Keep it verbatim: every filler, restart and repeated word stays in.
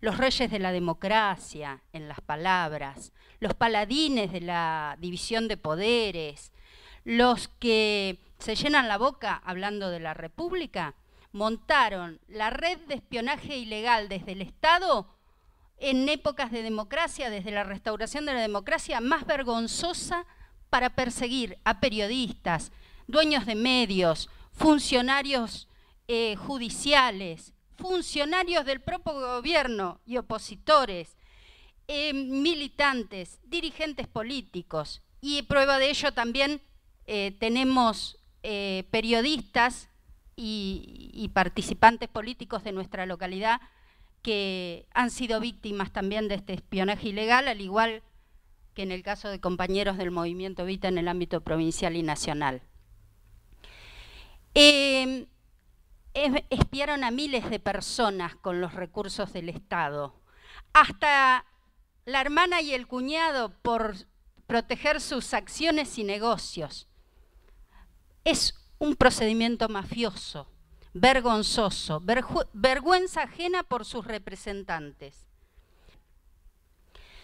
los reyes de la democracia, en las palabras, los paladines de la división de poderes, los que se llenan la boca hablando de la República, montaron la red de espionaje ilegal desde el Estado en épocas de democracia, desde la restauración de la democracia, más vergonzosa para perseguir a periodistas, dueños de medios, funcionarios eh, judiciales, funcionarios del propio gobierno y opositores, eh, militantes, dirigentes políticos. Y prueba de ello también eh, tenemos eh, periodistas y, y participantes políticos de nuestra localidad que han sido víctimas también de este espionaje ilegal, al igual que en el caso de compañeros del movimiento Evita en el ámbito provincial y nacional. Eh, espiaron a miles de personas con los recursos del Estado. Hasta la hermana y el cuñado por proteger sus acciones y negocios. Es un procedimiento mafioso, vergonzoso, vergüenza ajena por sus representantes.